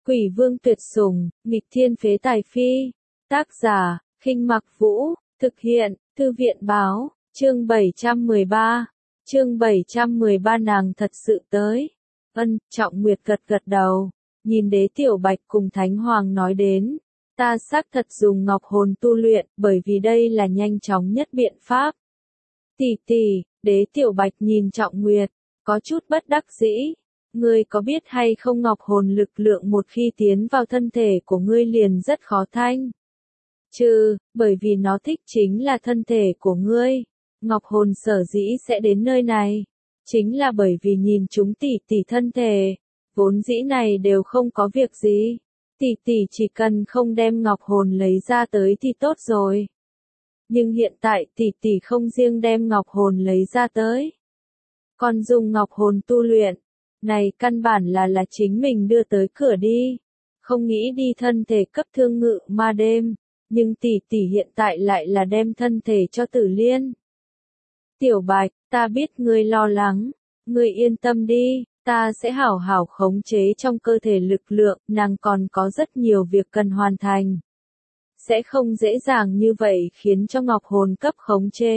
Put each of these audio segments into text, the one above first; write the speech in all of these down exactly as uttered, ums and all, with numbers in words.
Quỷ vương tuyệt sủng, nghịch thiên phế tài phi. Tác giả, Khinh Mặc Vũ, thực hiện, Thư viện báo, chương bảy trăm mười ba. Chương bảy trăm mười ba nàng thật sự tới. Ân, Trọng Nguyệt gật gật đầu, nhìn Đế Tiểu Bạch cùng Thánh Hoàng nói đến. Ta xác thật dùng ngọc hồn tu luyện, bởi vì đây là nhanh chóng nhất biện pháp. Tỷ tỷ, Đế Tiểu Bạch nhìn Trọng Nguyệt, có chút bất đắc dĩ. Ngươi có biết hay không ngọc hồn lực lượng một khi tiến vào thân thể của ngươi liền rất khó thanh. Chứ, bởi vì nó thích chính là thân thể của ngươi. Ngọc hồn sở dĩ sẽ đến nơi này. Chính là bởi vì nhìn chúng tỷ tỷ thân thể. Vốn dĩ này đều không có việc gì. Tỷ tỷ chỉ cần không đem ngọc hồn lấy ra tới thì tốt rồi. Nhưng hiện tại tỷ tỷ không riêng đem ngọc hồn lấy ra tới. Còn dùng ngọc hồn tu luyện. Này căn bản là là chính mình đưa tới cửa đi. Không nghĩ đi thân thể cấp thương ngự ma đêm. Nhưng tỷ tỷ hiện tại lại là đem thân thể cho Tử Liên. Tiểu Bạch, ta biết ngươi lo lắng. Ngươi yên tâm đi, ta sẽ hảo hảo khống chế trong cơ thể lực lượng. Nàng còn có rất nhiều việc cần hoàn thành. Sẽ không dễ dàng như vậy khiến cho ngọc hồn cấp khống chế.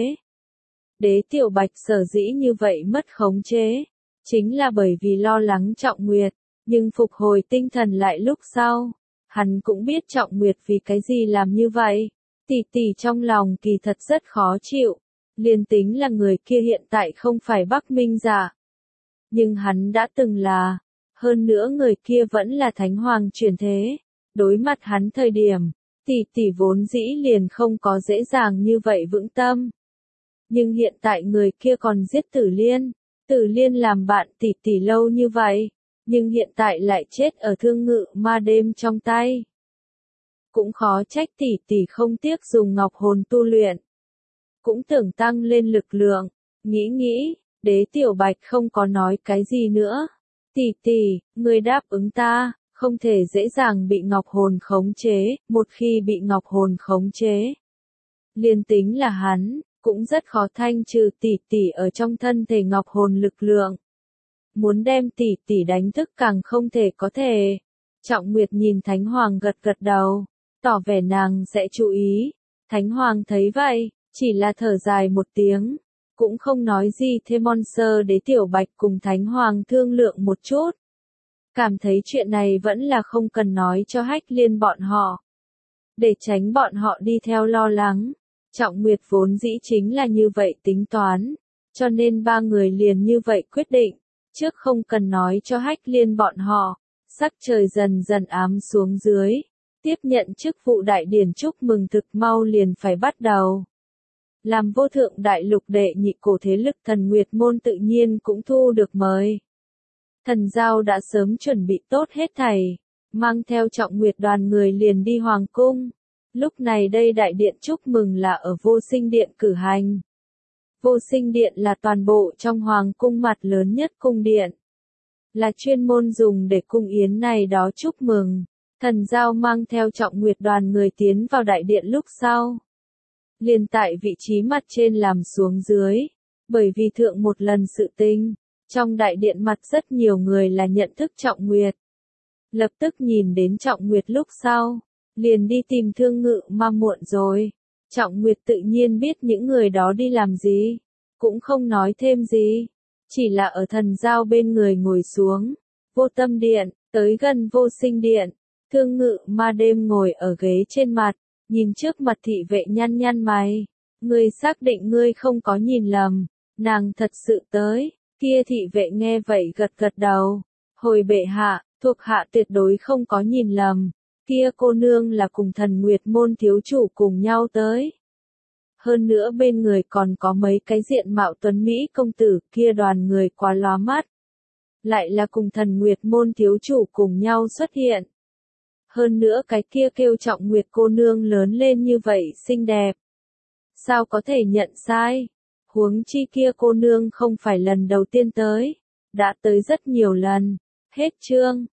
Đế Tiểu Bạch sở dĩ như vậy mất khống chế. Chính là bởi vì lo lắng Trọng Nguyệt, nhưng phục hồi tinh thần lại lúc sau. Hắn cũng biết Trọng Nguyệt vì cái gì làm như vậy. Tỷ tỷ trong lòng kỳ thật rất khó chịu. Liên tính là người kia hiện tại không phải Bắc Minh Dạ. Nhưng hắn đã từng là. Hơn nữa người kia vẫn là Thánh Hoàng chuyển thế. Đối mặt hắn thời điểm, tỷ tỷ vốn dĩ liền không có dễ dàng như vậy vững tâm. Nhưng hiện tại người kia còn giết Tử Liên. Tử Liên làm bạn tỷ tỷ lâu như vậy, nhưng hiện tại lại chết ở thương ngự ma đêm trong tay. Cũng khó trách tỷ tỷ không tiếc dùng ngọc hồn tu luyện. Cũng tưởng tăng lên lực lượng, nghĩ nghĩ, Đế Tiểu Bạch không có nói cái gì nữa. Tỷ tỷ, ngươi đáp ứng ta, không thể dễ dàng bị ngọc hồn khống chế, một khi bị ngọc hồn khống chế. Liên tính là hắn. Cũng rất khó thanh trừ tỷ tỷ ở trong thân thể ngọc hồn lực lượng. Muốn đem tỷ tỷ đánh thức càng không thể có thể. Trọng Nguyệt nhìn Thánh Hoàng gật gật đầu, tỏ vẻ nàng sẽ chú ý. Thánh Hoàng thấy vậy, chỉ là thở dài một tiếng, cũng không nói gì thêm. Monster Đế Tiểu Bạch cùng Thánh Hoàng thương lượng một chút. Cảm thấy chuyện này vẫn là không cần nói cho Hách Liên bọn họ. Để tránh bọn họ đi theo lo lắng. Trọng Nguyệt vốn dĩ chính là như vậy tính toán, cho nên ba người liền như vậy quyết định, trước không cần nói cho Hách Liên bọn họ. Sắc trời dần dần ám xuống dưới, tiếp nhận chức vụ đại điển chúc mừng thực mau liền phải bắt đầu. Làm vô thượng đại lục đệ nhị cổ thế lực Thần Nguyệt môn tự nhiên cũng thu được mời. Thần Giao đã sớm chuẩn bị tốt hết thảy, mang theo Trọng Nguyệt đoàn người liền đi hoàng cung. Lúc này đây đại điện chúc mừng là ở Vô Sinh Điện cử hành. Vô Sinh Điện là toàn bộ trong hoàng cung mặt lớn nhất cung điện. Là chuyên môn dùng để cung yến này đó chúc mừng. Thần Giao mang theo Trọng Nguyệt đoàn người tiến vào đại điện lúc sau. Liền tại vị trí mặt trên làm xuống dưới. Bởi vì thượng một lần sự tình, trong đại điện mặt rất nhiều người là nhận thức Trọng Nguyệt. Lập tức nhìn đến Trọng Nguyệt lúc sau. Liền đi tìm thương ngự ma muộn rồi. Trọng Nguyệt tự nhiên biết những người đó đi làm gì. Cũng không nói thêm gì. Chỉ là ở Thần Giao bên người ngồi xuống. Vô Tâm Điện, tới gần Vô Sinh Điện. Thương ngự ma đêm ngồi ở ghế trên mặt. Nhìn trước mặt thị vệ nhăn nhăn mày. Ngươi xác định ngươi không có nhìn lầm. Nàng thật sự tới. Kia thị vệ nghe vậy gật gật đầu. Hồi bệ hạ, thuộc hạ tuyệt đối không có nhìn lầm. Kia cô nương là cùng Thần Nguyệt môn thiếu chủ cùng nhau tới. Hơn nữa bên người còn có mấy cái diện mạo tuấn Mỹ công tử, kia đoàn người quá lóa mắt. Lại là cùng Thần Nguyệt môn thiếu chủ cùng nhau xuất hiện. Hơn nữa cái kia kêu Trọng Nguyệt cô nương lớn lên như vậy xinh đẹp. Sao có thể nhận sai? Huống chi kia cô nương không phải lần đầu tiên tới. Đã tới rất nhiều lần. Hết chương.